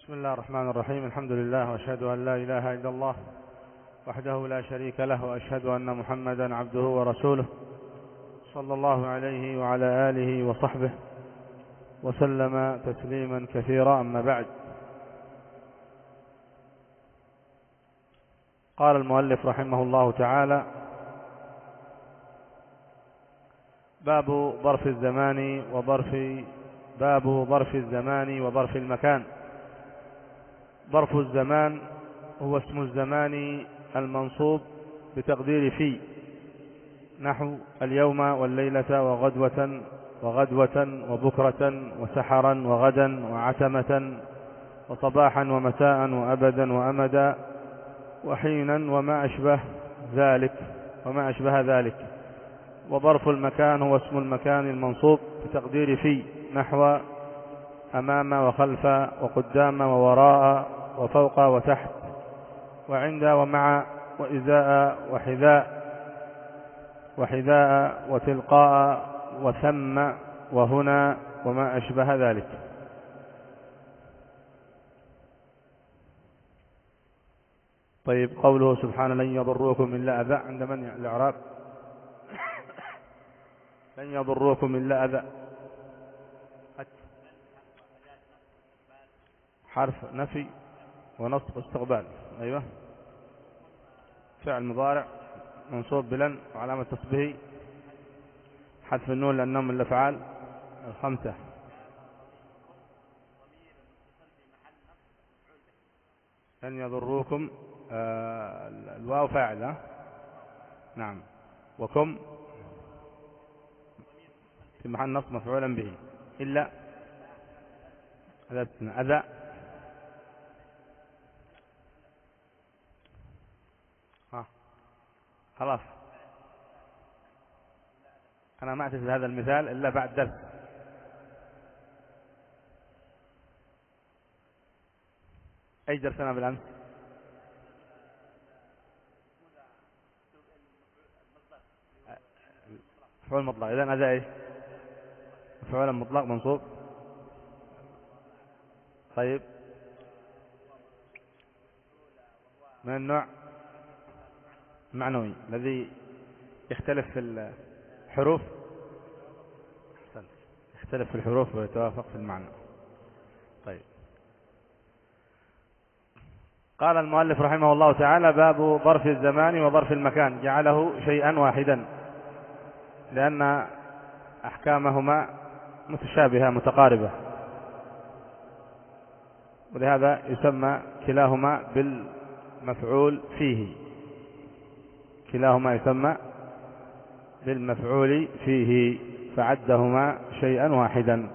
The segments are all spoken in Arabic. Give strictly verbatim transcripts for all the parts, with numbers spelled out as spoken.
بسم الله الرحمن الرحيم. الحمد لله، وأشهد أن لا إله إلا الله وحده لا شريك له، وأشهد أن محمدا عبده ورسوله صلى الله عليه وعلى آله وصحبه وسلم تسليما كثيرا. أما بعد، قال المؤلف رحمه الله تعالى: باب ظرف الزمان وظرف باب ظرف الزمان وظرف المكان. ظرف الزمان هو اسم الزمان المنصوب بتقدير في، نحو اليوم والليلة وغدوة وغدوة وبكرة وسحرا وغدا وعتمة وصباحا ومساء وأبدا وأمدا وحينا وما أشبه ذلك وما أشبه ذلك. وظرف المكان هو اسم المكان المنصوب بتقدير في، نحو أمام وخلف وقدام ووراء وفوق وتحت وعند ومع وإزاء وحذاء وحذاء وتلقاء وثم وهنا وما أشبه ذلك. طيب، قوله سبحانه: لن يضروكم إلا أذى، عند من الإعراب؟ لن يضروكم إلا أذى، حرف نفي ونصب واستقبال. أيوة، فعل مضارع منصوب بلن، وعلامة تصبه حذف النون لأنهم من الأفعال الخمسة. لن يضروكم، آه الواو فاعل، نعم، وكم في محل نصب مفعولا به، إلا أذى. ها خلاص، أنا ما أعتقد هذا المثال إلا بعد درس. أي درسنا بالأمس؟ مفعول مطلق. إذن هذا إيش؟ مفعول مطلق منصوب. طيب، من النوع المعنوي الذي يختلف في الحروف، يختلف في الحروف ويتوافق في المعنى. طيب، قال المؤلف رحمه الله تعالى: باب ظرف الزمان وظرف المكان، جعله شيئا واحدا لأن أحكامهما متشابهة متقاربة، ولهذا يسمى كلاهما بالمفعول فيه كلاهما يسمى بالمفعول فيه فعدهما شيئا واحدا.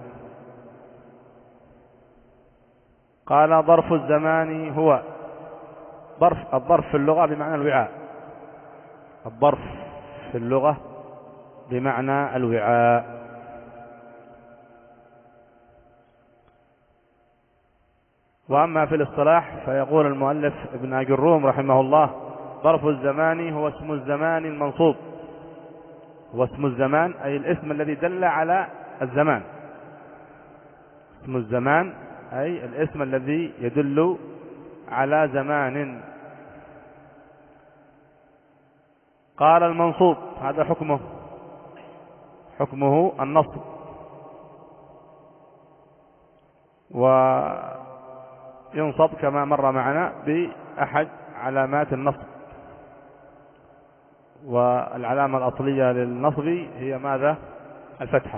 قال: ظرف الزمان هو ظرف الظرف في اللغة بمعنى الوعاء. الظرف في اللغة بمعنى الوعاء. وأما في الاصطلاح فيقول المؤلف ابن أجروم رحمه الله: ظرف الزمان هو اسم الزمان المنصوب. هو اسم الزمان أي الاسم الذي دل على الزمان. اسم الزمان أي الاسم الذي يدل على زمان. قال: المنصوب هذا حكمه حكمه النصب، وينصب كما مر معنا بأحد علامات النصب. والعلامة الأصلية للنصب هي ماذا؟ الفتحة.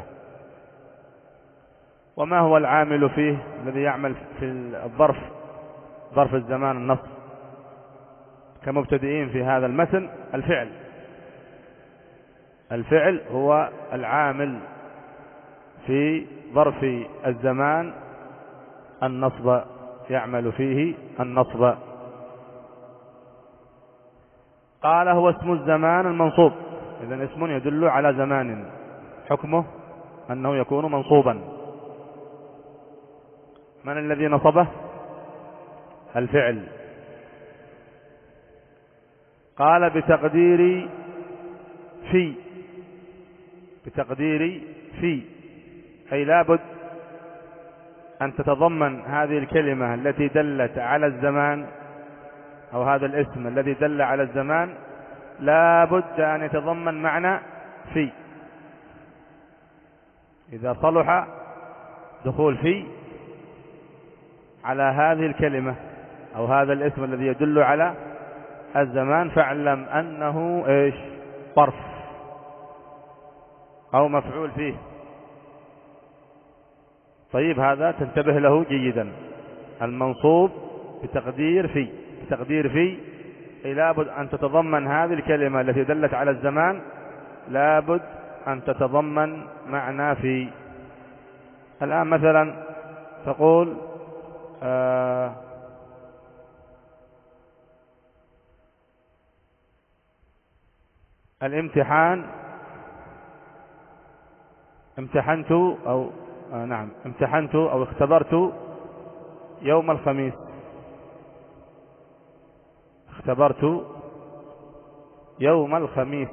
وما هو العامل فيه الذي يعمل في الظرف ظرف الزمان النصب كمبتدئين في هذا المتن؟ الفعل. الفعل هو العامل في ظرف الزمان النصب، يعمل فيه النصب. قال: هو اسم الزمان المنصوب. إذن اسم يدل على زمان، حكمه أنه يكون منصوبا. من الذي نصبه؟ الفعل. قال: بتقدير في بتقدير في أي لابد أن تتضمن هذه الكلمة التي دلت على الزمان أو هذا الاسم الذي دل على الزمان لا بد أن يتضمن معنى في. إذا صلح دخول في على هذه الكلمة أو هذا الاسم الذي يدل على الزمان فاعلم أنه إيش؟ ظرف أو مفعول فيه. طيب هذا تنتبه له جيدا. المنصوب بتقدير في، بتقدير في لابد أن تتضمن هذه الكلمة التي دلت على الزمان لابد أن تتضمن معنى في. الآن مثلا تقول آه الامتحان امتحنت أو آه نعم امتحنت أو اختبرت يوم الخميس. اختبرت يوم الخميس،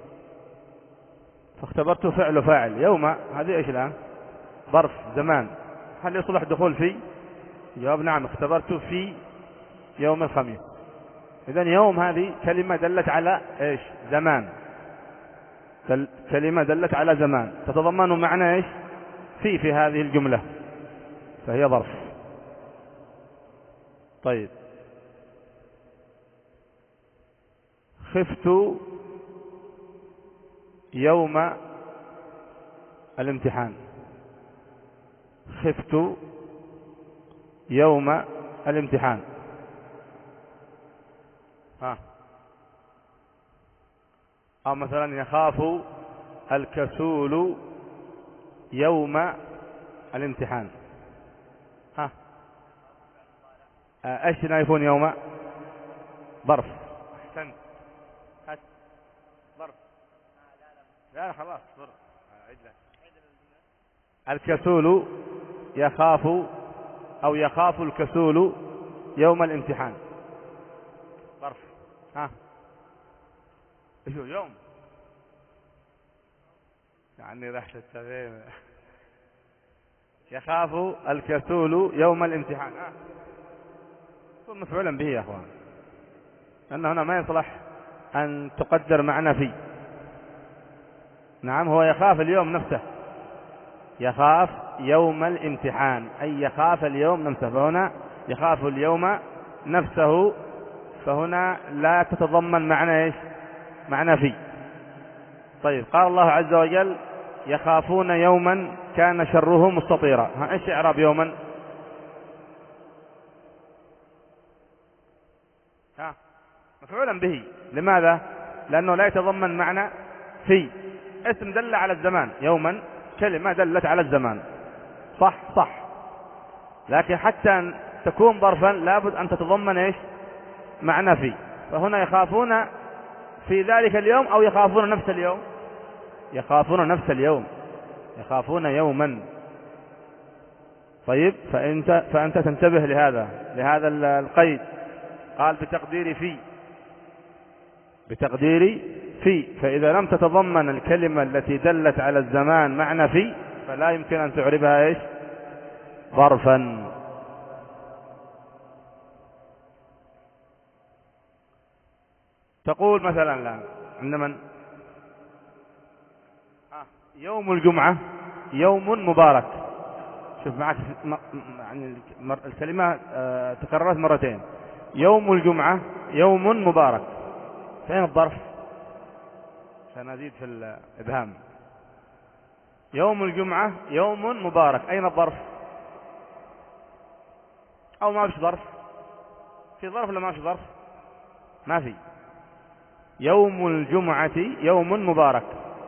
فاختبرت فعل فاعل يوم، هذه ايش الآن؟ ظرف زمان. هل يصلح دخول في؟ جواب نعم، اختبرت في يوم الخميس. إذن يوم هذه كلمة دلت على ايش؟ زمان. دل... كلمة دلت على زمان تتضمن معنى ايش؟ في في هذه الجملة، فهي ظرف. طيب خفت يوم الامتحان. خفت يوم الامتحان. ها. أو مثلا يخاف الكسول يوم الامتحان. ها. ايش يكون يوم؟ ظرف. احسنت. ظرف. لا لا خلاص ظرف. الكسول يخاف أو يخاف الكسول يوم الامتحان. ظرف. ها ايش هو يوم؟ يعني رحت التغيير. يخاف الكسول يوم الامتحان. ها يكون مفعولا به يا اخوان، لأن هنا ما يصلح أن تقدر معنى في. نعم هو يخاف اليوم نفسه، يخاف يوم الامتحان أي يخاف اليوم نفسه، فهنا يخاف اليوم نفسه، فهنا لا تتضمن معنى ايش؟ معنى في. طيب قال الله عز وجل يخافون يوما كان شره مستطيرا. ها ايش اعراب يوما؟ ها مفعولا به. لماذا؟ لأنه لا يتضمن معنى في. اسم دل على الزمان، يوما كلمة دلت على الزمان، صح صح، لكن حتى أن تكون ظرفا لابد أن تتضمن ايش؟ معنى في. فهنا يخافون في ذلك اليوم أو يخافون نفس اليوم؟ يخافون نفس اليوم، يخافون يوما. طيب فأنت, فأنت تنتبه لهذا لهذا القيد. قال بتقدير في، بتقدير في، فإذا لم تتضمن الكلمة التي دلت على الزمان معنى في فلا يمكن أن تعربها ايش؟ ظرفا. تقول مثلا الآن عند من؟ آه. يوم الجمعة يوم مبارك. شوف معك يعني الكلمة آه تكررت مرتين. يوم الجمعة يوم مبارك، فين الظرف؟ سنزيد في الإبهام. يوم الجمعة يوم مبارك، أين الظرف؟ أو ما فيش ظرف؟ في ظرف ولا ما فيش ظرف؟ ما في. يوم الجمعة يوم مبارك.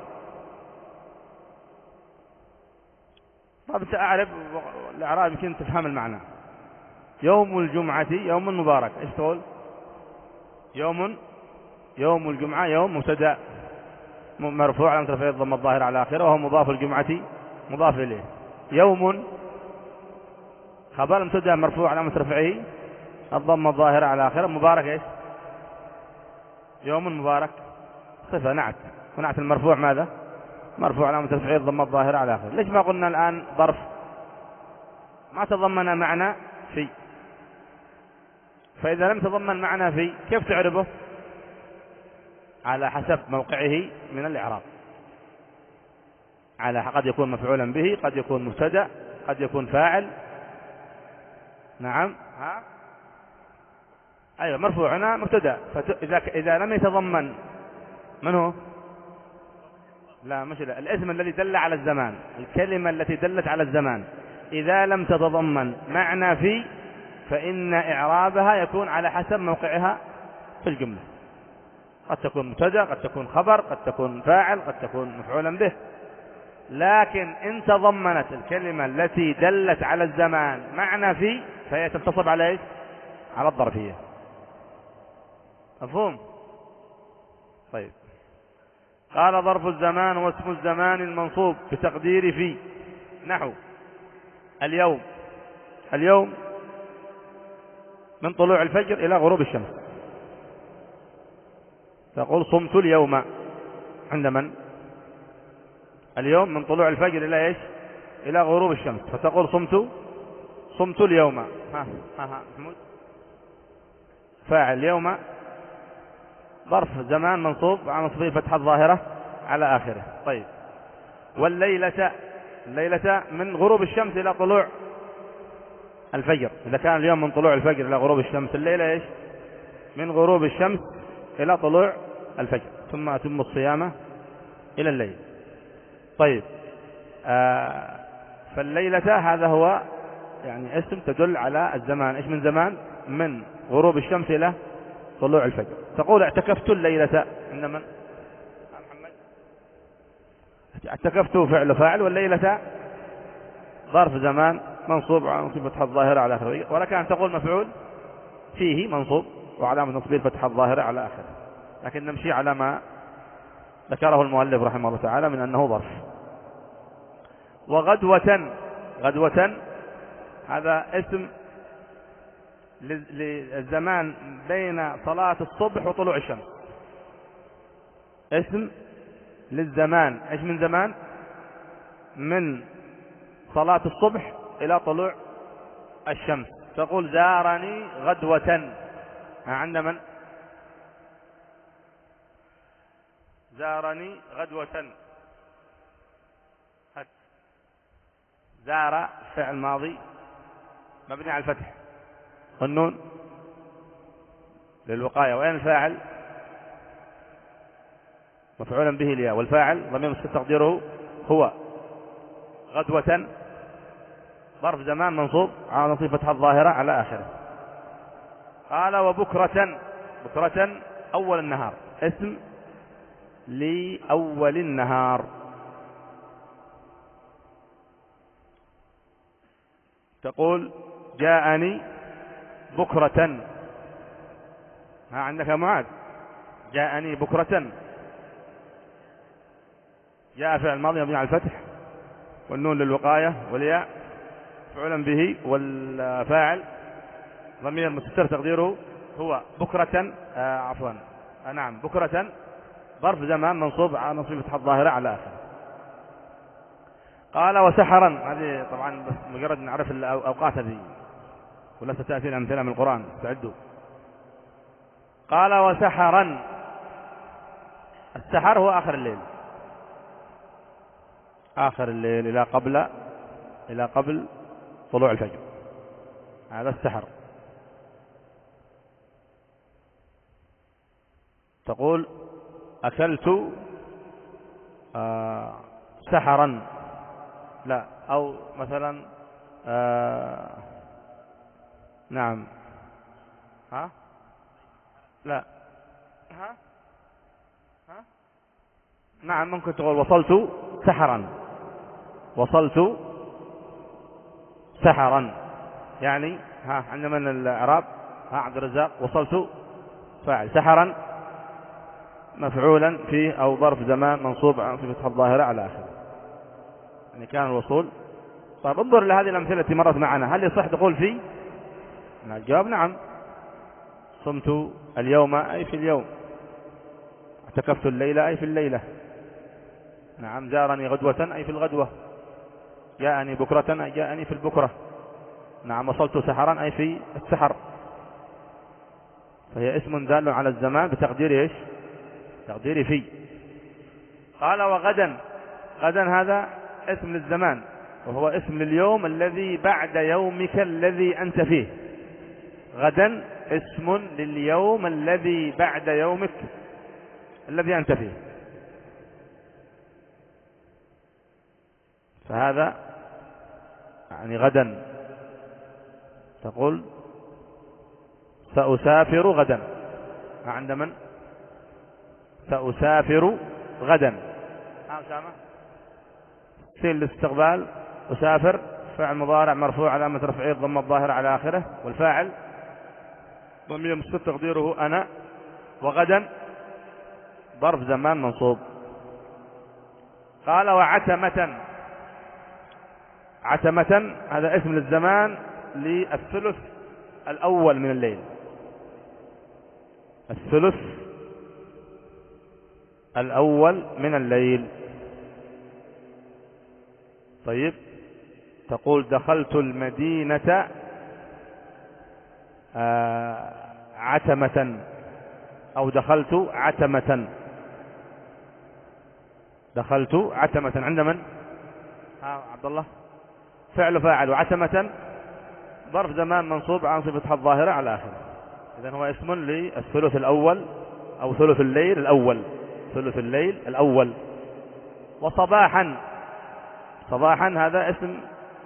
طب أنت أعرف الأعراب يمكن تفهم المعنى. يوم الجمعة يوم مبارك إيش تقول؟ يوم يوم الجمعة يوم مبتدأ مرفوع على رفعه الضمة الظاهرة على آخره وهو مضاف الجمعة مضاف إليه. يوم خبر مبتدأ مرفوع على رفعه الضمة الظاهرة على آخره. مبارك إيش؟ يوم مبارك صفة نعت، ونعت المرفوع ماذا؟ مرفوع على رفعه الضمة الظاهرة على آخره. ليش ما قلنا الآن ظرف؟ ما تضمن معنى في. فإذا لم تضمن معنى في كيف تعربه؟ على حسب موقعه من الإعراب، على قد يكون مفعولا به، قد يكون مبتدأ، قد يكون فاعل. نعم ها أيوة مرفوع هنا مبتدأ. فإذا إذا لم يتضمن من هو؟ لا مش لا. الاسم الذي دل على الزمان، الكلمة التي دلت على الزمان إذا لم تتضمن معنى في فإن إعرابها يكون على حسب موقعها في الجملة. قد تكون مبتدأ، قد تكون خبر، قد تكون فاعل، قد تكون مفعولا به. لكن إن تضمنت الكلمة التي دلت على الزمان معنى في فهي تنتصب على إيش؟ على الظرفية. مفهوم؟ طيب. قال ظرف الزمان واسم الزمان المنصوب بتقدير في، نحو اليوم. اليوم من طلوع الفجر إلى غروب الشمس. تقول صمت اليوم. عند من؟ اليوم من طلوع الفجر إلى إيش؟ إلى غروب الشمس. فتقول صمت صمت اليوم. ها ها ها محمود. فاعل اليوم ظرف زمان منصوب على نصبه فتحة الظاهرة على آخره. طيب. والليلة، الليلة من غروب الشمس إلى طلوع الفجر. إذا كان اليوم من طلوع الفجر إلى غروب الشمس، الليلة إيش؟ من غروب الشمس إلى طلوع الفجر، ثم أتم الصيام إلى الليل. طيب. آه فالليلة هذا هو يعني اسم تدل على الزمان. إيش من زمان؟ من غروب الشمس إلى طلوع الفجر. تقول اعتكفت الليلة. عند من؟ محمد. اعتكفت فعل فاعل، والليلة ظرف زمان منصوب على نصب فتحة الظاهرة على آخره. ولك أن تقول مفعول فيه منصوب وعلامة نصبه الفتحة الظاهرة على آخره، لكن نمشي على ما ذكره المؤلف رحمه الله تعالى من أنه ظرف. وغدوة، غدوة هذا اسم للزمان بين صلاة الصبح وطلوع الشمس. اسم للزمان. ايش من زمان؟ من صلاة الصبح إلى طلوع الشمس. تقول زارني غدوة. عند من؟ زارني غدوة. زار فعل ماضي مبني على الفتح والنون للوقاية. وين الفاعل؟ مفعولا به الياء، والفاعل ضمير مستتر تقديره هو. غدوة ظرف زمان منصوب على نصب فتحة الظاهرة على آخره. قال وبكرة، بكرة أول النهار، اسم لأول النهار. تقول جاءني بكرة. ها عندك يا معاذ؟ جاءني بكرة. جاء فعل ماضي مبني على الفتح والنون للوقاية والياء مفعولا به، والفاعل ضمير مستتر تقديره هو. بكرة آه عفوا آه نعم بكرة ظرف زمان منصوب على نصب فتحة الظاهرة على آخره. قال وسحرا، هذه طبعا بس مجرد نعرف الأوقات هذه ولا ستأتي الأمثلة من القرآن، استعدوا. قال وسحرا، السحر هو آخر الليل، آخر الليل إلى قبل إلى قبل طلوع الفجر، هذا السحر. تقول أكلت آه سحرا، لا، أو مثلا آه نعم ها لا ها ها نعم ممكن تقول وصلت سحرا، وصلت سحرا، يعني ها عندما من الإعراب ها عبد الرزاق وصلت فاعل، سحرا مفعولا فيه أو ظرف زمان منصوب عن صفة الظاهرة على آخره، يعني كان الوصول. طيب انظر لهذه الأمثلة التي مرت معنا، هل يصح تقول في؟ الجواب نعم. صمت اليوم أي في اليوم، اعتكفت الليلة أي في الليلة، نعم. زارني غدوة أي في الغدوة، جاءني بكرة أي جاءني في البكرة، نعم وصلت سحرا أي في السحر، فهي اسم دال على الزمان بتقدير إيش؟ تقدير في. قال وغدا، غدا هذا اسم للزمان، وهو اسم لليوم الذي بعد يومك الذي أنت فيه. غدا اسم لليوم الذي بعد يومك الذي أنت فيه، فهذا يعني غدا تقول سأسافر غدا. عند من؟ سأسافر غدا. ها أسامة؟ سين الاستقبال، أسافر فعل مضارع مرفوع علامة رفعه الضمة الظاهرة على آخره، والفاعل ضمير مستتر تقديره أنا، وغدا ظرف زمان منصوب. قال وعتمة، عتمة هذا اسم للزمان للثلث الأول من الليل، الثلث الأول من الليل. طيب تقول دخلت المدينة آه عتمة، أو دخلت عتمة، دخلت عتمة عند من؟ ها عبد الله؟ فعل فاعل، وعتمة ظرف زمان منصوب عن صفة الظاهرة على آخره. إذن هو اسم للثلث الأول أو ثلث الليل الأول، ثلث الليل الأول. وصباحا، صباحا هذا اسم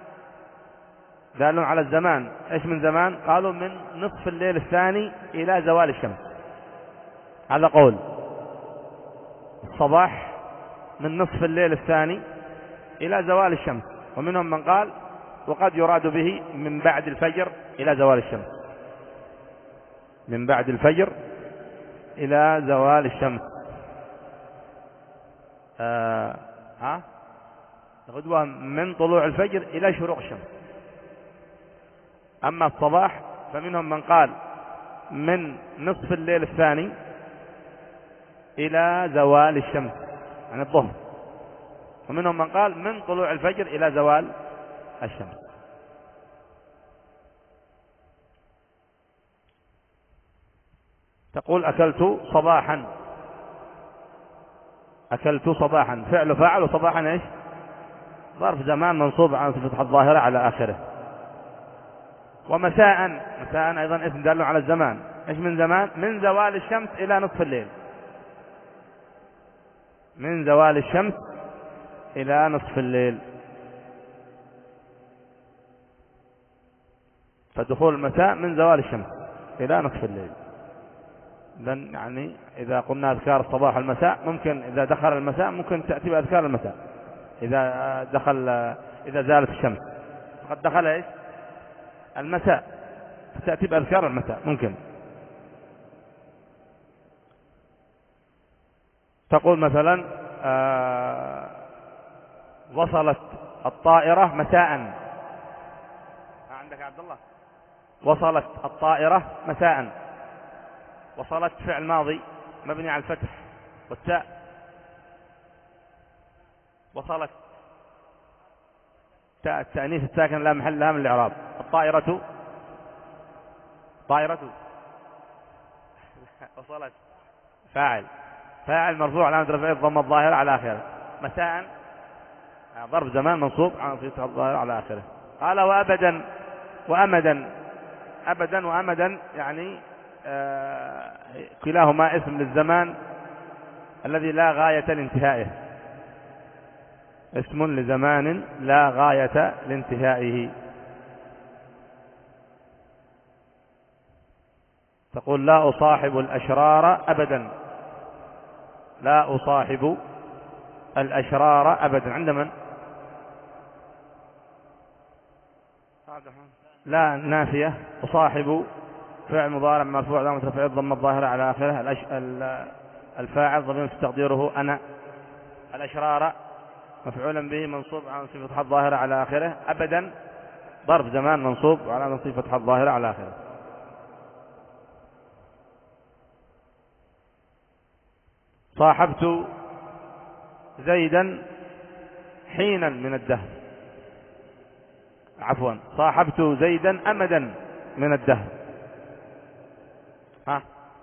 دال على الزمان. ايش من زمان؟ قالوا من نصف الليل الثاني إلى زوال الشمس، هذا قول. الصباح من نصف الليل الثاني إلى زوال الشمس، ومنهم من قال وقد يراد به من بعد الفجر إلى زوال الشمس، من بعد الفجر إلى زوال الشمس. آه ها غدوة من طلوع الفجر إلى شروق الشمس. أما الصباح فمنهم من قال من نصف الليل الثاني إلى زوال الشمس عن الظهر، ومنهم من قال من طلوع الفجر إلى زوال الشمس. تقول أكلت صباحا، أكلت صباحا فعل فاعل، وصباحا إيش؟ ظرف زمان منصوب عن صفة الظاهرة على آخره. ومساء، مساء أيضا اسم دال على الزمان. إيش من زمان؟ من زوال الشمس إلى نصف الليل، من زوال الشمس إلى نصف الليل. فدخول المساء من زوال الشمس إلى نصف الليل. إذن يعني إذا قلنا أذكار الصباح والمساء، ممكن إذا دخل المساء ممكن تأتي بأذكار المساء، إذا دخل إذا زالت الشمس فقد دخل إيش؟ المساء، تأتي بأذكار المساء ممكن. تقول مثلا آه وصلت الطائرة مساء. عندك عبد الله؟ وصلت الطائرة مساء. وصلت فعل ماضي مبني على الفتح والتاء. وصلت تاء التأنيث الساكن لا محل لها من الإعراب. الطائرة، طائرة وصلت فاعل، فاعل مرفوع علامة رفعه الضمة الظاهرة على آخره. مساء ظرف زمان منصوب على صفة الظاهرة على آخره. قال وأبدا وأمدا، أبدا وأمدا يعني آه كلاهما اسم للزمان الذي لا غاية لانتهائه، اسم لزمان لا غاية لانتهائه. تقول لا أصاحب الأشرار أبدا، لا أصاحب الأشرار أبدا عند من؟ لا نافية. أصاحب فعل مضارع مرفوع علامة رفعه الضمة الظاهرة على آخره. الفاعل ضمير تقديره أنا. الأشرار مفعولا به منصوب على صفة الظاهرة على آخره. أبدا ظرف زمان منصوب على صفة الظاهرة على آخره. صاحبت زيدا حينا من الدهر. عفوا صاحبت زيدا أمدا من الدهر. ها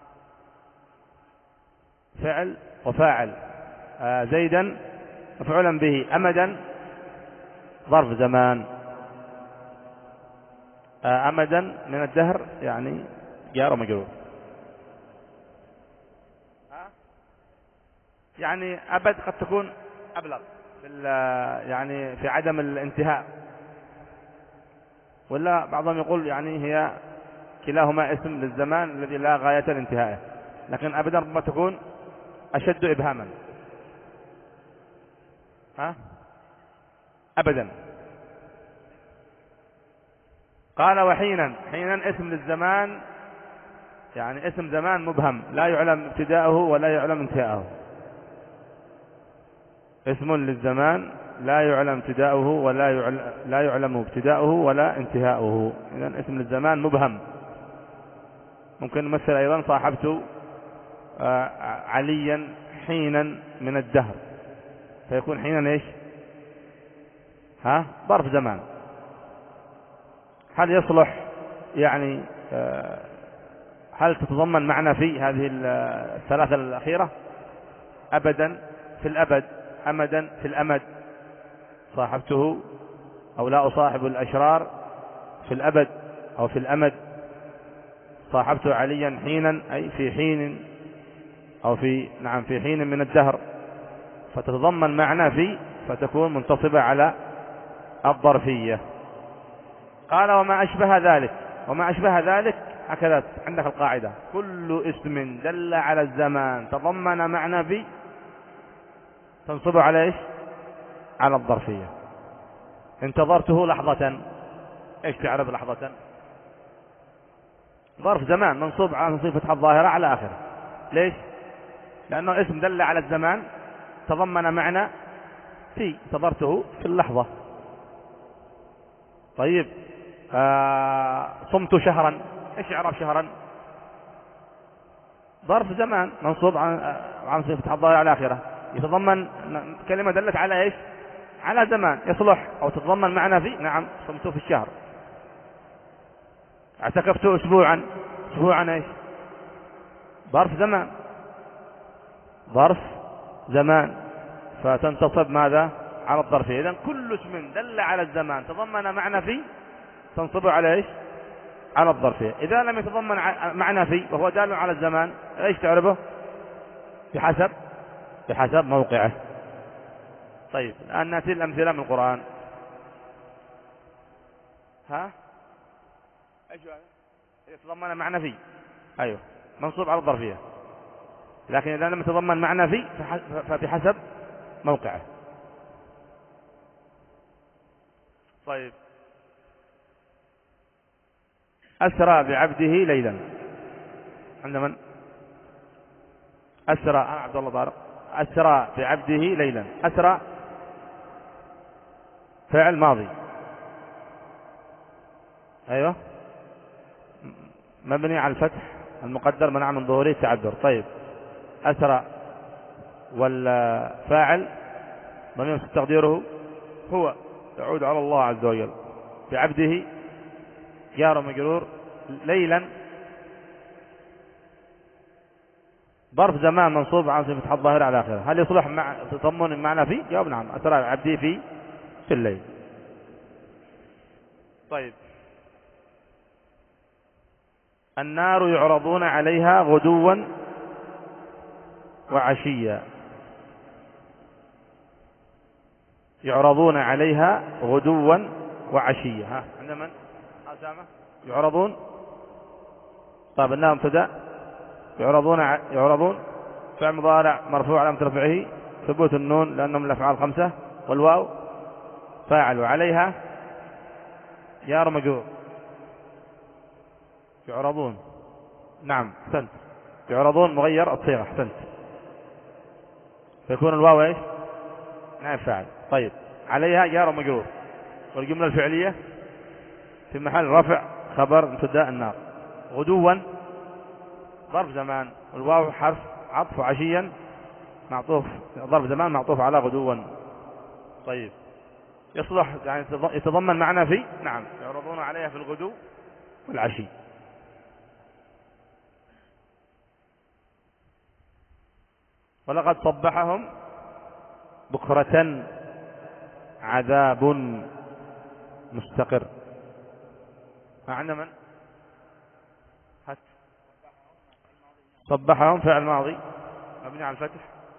فعل وفاعل. آه زيدا مفعولا به، أمدا ظرف زمان. آه أمدا من الدهر يعني جار ومجرور. يعني أبد قد تكون أبلغ في يعني في عدم الانتهاء، ولا بعضهم يقول يعني هي كلاهما اسم للزمان الذي لا غاية لانتهائه، لكن أبدا ربما تكون أشد إبهاما. ها أبدا. قال وحينا، حينا اسم للزمان، يعني اسم زمان مبهم لا يعلم ابتداءه ولا يعلم انتهاءه. اسم للزمان لا يعلم ابتداؤه ولا يعلم لا يعلم ابتداؤه ولا انتهاؤه. إذن اسم للزمان مبهم. ممكن نمثل أيضا صاحبت عليا حينا من الدهر، فيكون حينا ايش؟ ها ظرف زمان. هل يصلح يعني هل تتضمن معنى في هذه الثلاثة الأخيرة؟ أبدا في الأبد، أمدا في الأمد. صاحبته أو لا أصاحب الأشرار في الأبد أو في الأمد. صاحبت عليا حينا أي في حين أو في نعم في حين من الدهر، فتتضمن معنى في، فتكون منتصبة على الظرفية. قال وما أشبه ذلك. وما أشبه ذلك هكذا عندك القاعدة: كل اسم دل على الزمان تضمن معنى في تنصب على ايش؟ على الظرفية. انتظرته لحظة، ايش تعرف لحظة؟ ظرف زمان منصوب على صفة الظاهرة على آخره. ليش؟ لأنه اسم دل على الزمان تضمن معنى في، انتظرته في اللحظة. طيب آه صمت شهرا، ايش يعرف شهرا؟ ظرف زمان منصوب عن صفة الظاهرة على آخره، يتضمن كلمة دلت على ايش؟ على زمان يصلح او تتضمن معنى في. نعم صمت في الشهر. اعتكفت اسبوعا، اسبوعا ايش؟ ظرف زمان، ظرف زمان، فتنتصب ماذا؟ على الظرفية. اذا كل اسم دل على الزمان تضمن معنى في تنصب على ايش؟ على الظرفية. اذا لم يتضمن معنى في وهو دال على الزمان، ايش تعرفه؟ بحسب بحسب موقعه. طيب الآن نأتي الأمثلة من القرآن. ها ايش هذا؟ يتضمن معنى في، ايوه منصوب على الظرفية، لكن إذا لم يتضمن معنى في فبحسب موقعه. طيب أسرى بعبده ليلا. عند من؟ أسرى أنا عبد الله طارق. أسرى بعبده ليلا. أسرى فعل ماضي، أيوة مبني على الفتح المقدر منع من ظهوره التعذر. طيب أسرى والفاعل ضمير تقديره هو يعود على الله عز وجل. بعبده جار ومجرور. ليلا ظرف زمان منصوب عن صفة الظاهرة على آخره. هل يصلح مع تضمن المعنى فيه؟ جواب نعم. أسرى عبدي في في الليل. طيب النار يعرضون عليها غدوا وعشيا. يعرضون عليها غدوا وعشيا. ها عند من؟ أسامة. يعرضون. طيب النار مبتدأ. يعرضون ع... يعرضون فعل مضارع مرفوع علامة رفعه ثبوت النون لأنهم الأفعال خمسة، والواو فاعل، وعليها جار مجرور. يعرضون نعم احسنت. يعرضون مغير الصيغة احسنت، فيكون الواو ايش؟ نائب فاعل. طيب عليها جار مجرور، والجملة الفعلية في محل رفع خبر مبتدأ النار. غدوا ظرف زمان، والواو حرف عطف، عشيا معطوف ظرف زمان معطوف على غدوا. طيب يصلح يعني يتضمن معنى في نعم يعرضون عليها في الغدو والعشي. ولقد صبحهم بكرة عذاب مستقر. معنى من هات صبحهم فعل ماضي مبني على الفتح.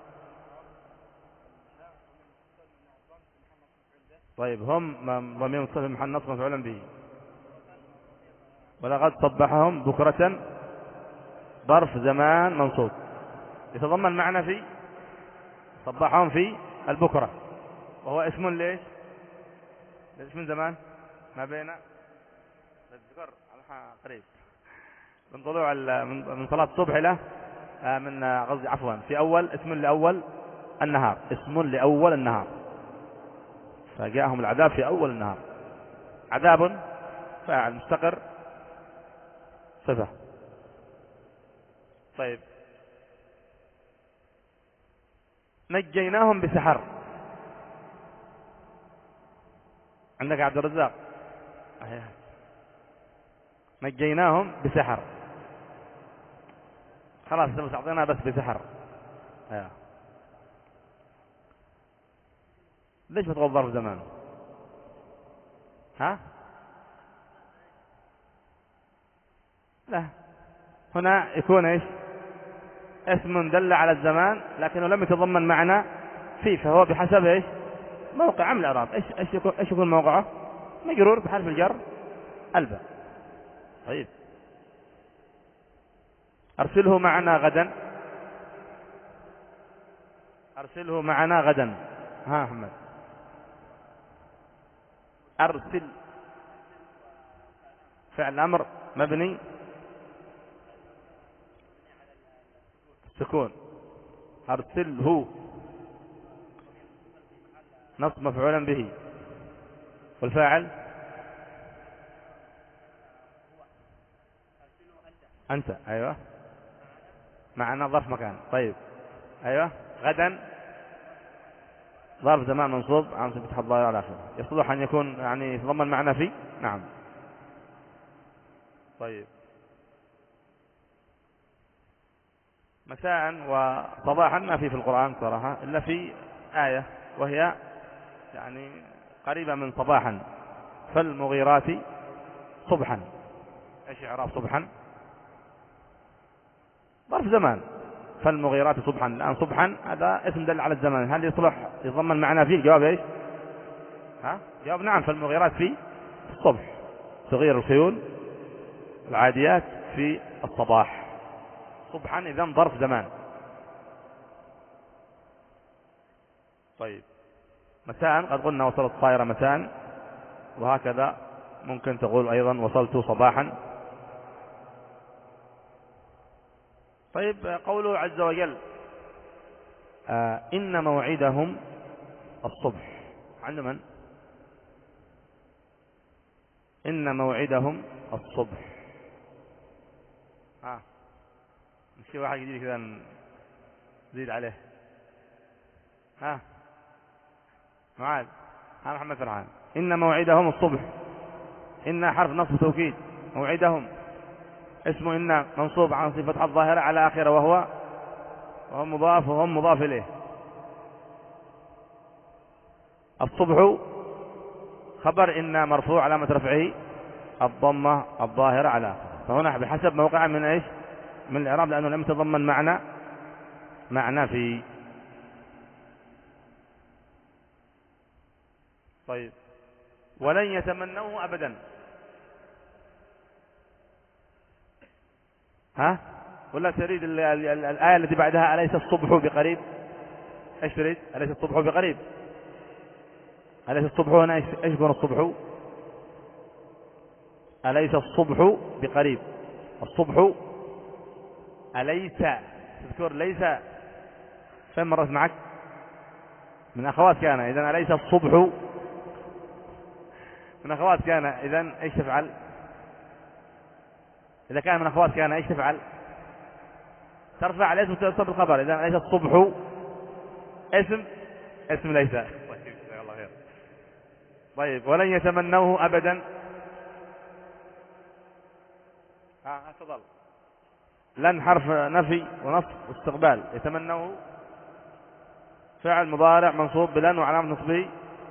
طيب هم ضمير متصل محل نصب مفعولا به. ولقد صبحهم بكرة ظرف زمان منصوب يتضمن معنى في صبحهم في البكرة وهو اسم ليش ليش من زمان ما بين الذكر قريب من طلوع من صلاة الصبح إلى من قصدي عفوا في أول اسم لأول النهار اسم لأول النهار فجاءهم العذاب في أول النهار. عذاب فاعل مستقر صفة. طيب نجيناهم بسحر. عندك عبد الرزاق نجيناهم بسحر خلاص بس أعطينا بس بسحر. أيه. ليش بتقول ظرف زمان ها لا هنا يكون ايش اسم دل على الزمان لكنه لم يتضمن معنى فيه فهو بحسب ايش موقع عمل الاعراب. ايش ايش يكون ايش يكون موقعه مجرور بحرف الجر الباء. طيب ارسله معنا غدا. ارسله معنا غدا. ها احمد ارسل فعل امر مبني سكون. ارسله نصب مفعولا به والفاعل انت. ايوه معنا ظرف مكان. طيب ايوه غدا ظرف زمان منصوب عن فتح الظاهر على اخره يصلح ان يكون يعني يتضمن معنى فيه نعم. طيب مساء وصباحا ما في في القرآن صراحة إلا في آية وهي يعني قريبة من صباحا. فالمغيرات صبحا. ايش اعراب صبحا ظرف زمان. فالمغيرات صبحا الآن صبحا هذا اسم دل على الزمان. هل يصلح يضمن معنى فيه؟ الجواب ايش ها جواب نعم. فالمغيرات في الصبح تغير الخيول العاديات في الصباح صبحا إذن ظرف زمان. طيب مساء قد قلنا وصلت الطائرة مساء وهكذا ممكن تقول أيضا وصلت صباحا. طيب قوله عز وجل آه إن موعدهم الصبح. عند من إن موعدهم الصبح. ها آه. نشوف واحد جديد كذا نزيد عليه. ها معاذ ها محمد فرحان. إن موعدهم الصبح. إن حرف نصب توكيد. موعدهم اسم إن منصوب عن صفة الظاهرة على آخره وهو وهو مضاف وهم مضاف إليه. الصبح خبر إن مرفوع علامة رفعه الضمة الظاهرة على آخره. فهنا بحسب موقع من إيش من الإعراب لأنه لم يتضمن معنى معنى في. طيب ولن يتمنوه أبدا. ها ولا تريد الآية التي بعدها أليس الصبح بقريب؟ ايش تريد؟ أليس الصبح بقريب؟ أليس الصبح هنا ايش يكون الصبح؟ أليس الصبح بقريب؟ الصبح أليس تذكر ليس فين مرت معك من أخوات كان. إذن أليس الصبح من أخوات كان. إذن ايش تفعل؟ إذا كان من أخوات كان ايش تفعل؟ ترفع الاسم وتنصب الخبر. إذن أليس الصبح اسم اسم ليس. الله خير. طيب ولن يتمنوه أبدا. ها تفضل. لن حرف نفي ونصب واستقبال. يتمنوه فعل مضارع منصوب بلن وعلامة نصبه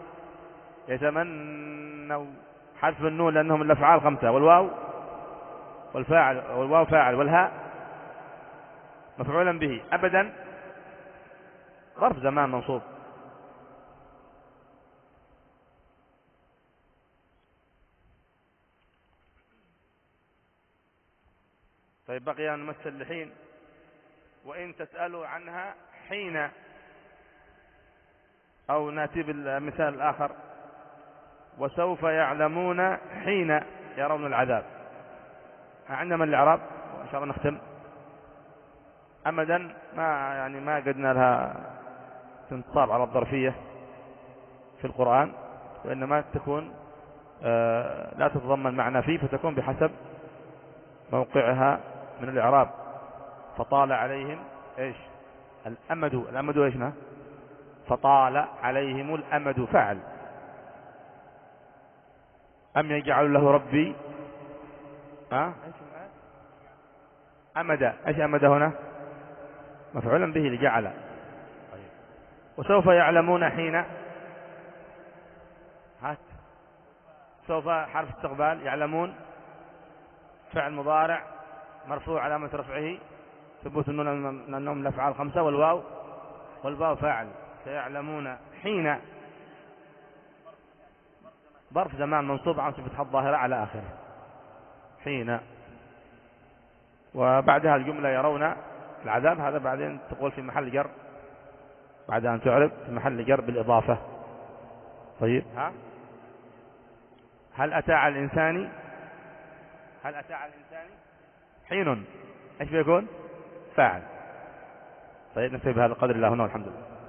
يتمنوا حذف النون لأنهم الأفعال خمسة، والواو والفاعل والواو فاعل والهاء مفعولا به. أبدا ظرف زمان منصوب. طيب بقي أن نمثل لحين. وإن تسألوا عنها حين، أو نأتي بالمثال الآخر وسوف يعلمون حين يرون العذاب. عندنا من الإعراب وإن شاء الله نختم. أمدا ما يعني ما قدنا لها تنصاب على الظرفية في القرآن، وإنما تكون آه لا تتضمن معنى فيه، فتكون بحسب موقعها من الإعراب. فطال عليهم إيش الأمد. الأمد إيشنا فطال عليهم الأمد فعل. أم يجعل له ربي أه؟ أمد. إيش أمد هنا مفعولا به لجعل. طيب. وسوف يعلمون حين. هات سوف حرف استقبال. يعلمون فعل مضارع مرفوع علامة رفعه ثبوت النون لأنهم الأفعال خمسة، والواو والواو فاعل. سيعلمون حين ظرف زمان منصوب عن صفة الظاهرة على آخره حين. وبعدها الجملة يرون العذاب. هذا بعدين تقول في محل جر بعد أن تعرب في محل جر بالإضافة. طيب ها هل أتى على الإنسان هل أتى على الإنسان حين. إيش بيكون فاعل. طيب نكتفي بهذا القدر الله هنا والحمد لله.